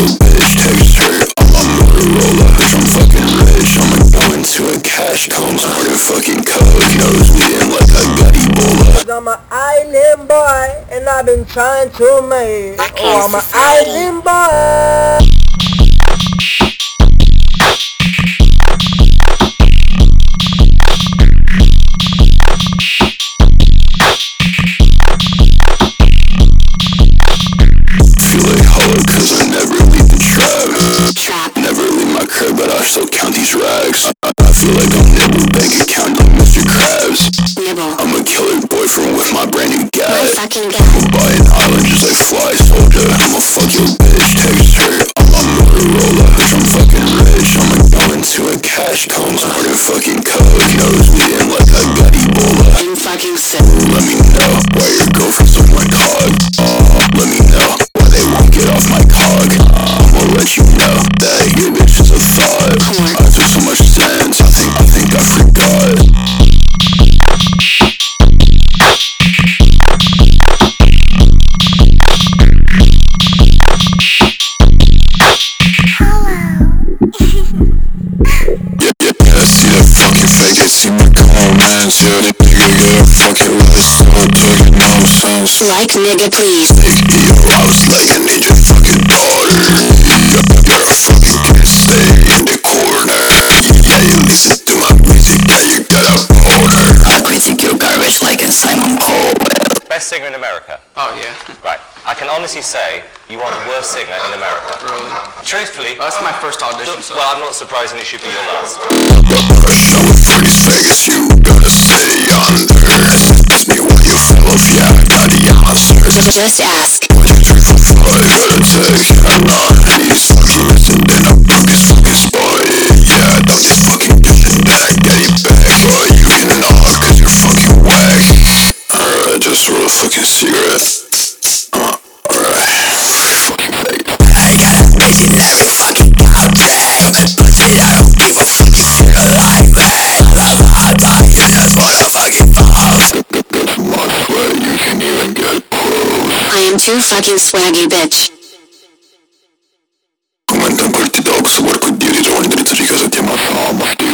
your bitch, text her. I'm on Motorola, bitch, I'm fucking rich. I'ma go into a cash comes harder fucking coke. Knows me in like I got Ebola. I'm an island boy, and I've been trying to make. Oh, I'm an island boy. Feel like hollow cause I never leave the trap. Never leave my crib but I still count these rags. I feel like I'm Nibble, bank account like Mr. Krabs. I'm a killer boyfriend with my brand new gat. I'ma buy an island just like Fly Soldier. I'ma fuck your bitch, text her. I'm on Motorola, bitch, I'm fucking rich. I'ma go into a cash comes harder fucking coke. Knows me in like I got Ebola. Let me know why your girlfriend's on my cog. Let me know why they won't get off my cog. I'ma let you know that your bitch is a thought. I took so much sense, I think I forgot. Yeah, I see that fucking fake, they see my comments. Yeah, they nigga get a fucking list, start taking no sense. Like nigga please. Yo, I was like, I need your fucking daughter. You're a fucking kid, stay in the corner. Yeah, you listen to my music, yeah, you got a boner. I critique your garbage like a Simon Cowell. Best singer in America? Oh, yeah. Right. I can honestly say you are the worst singer in America. Really? Truthfully, That's my first audition, so. well, I'm not surprised, and it should be your last. Show with Freddy's Vegas, you gotta stay on there. Ask me why you fell off, yeah, I got the answer. Just ask. 1, 2, 3, 4, 5, gotta take it on. He's fucking missing, then I broke his fucking spine. Yeah, I thought this fucking bitch and then I get it back. But you can knock, cause you're fucking whack. Alright, just roll a fucking cigarette. Alright. Fucking fake. I got a bitch in every fucking contract. But shit, I don't give a fuck if you're like that. I'm hot body, that's what I fucking false. That's my sweat, you can even get close. I am too fucking swaggy bitch. Комментам квартидок, собор кудiri, жон, 30 часа тема сама.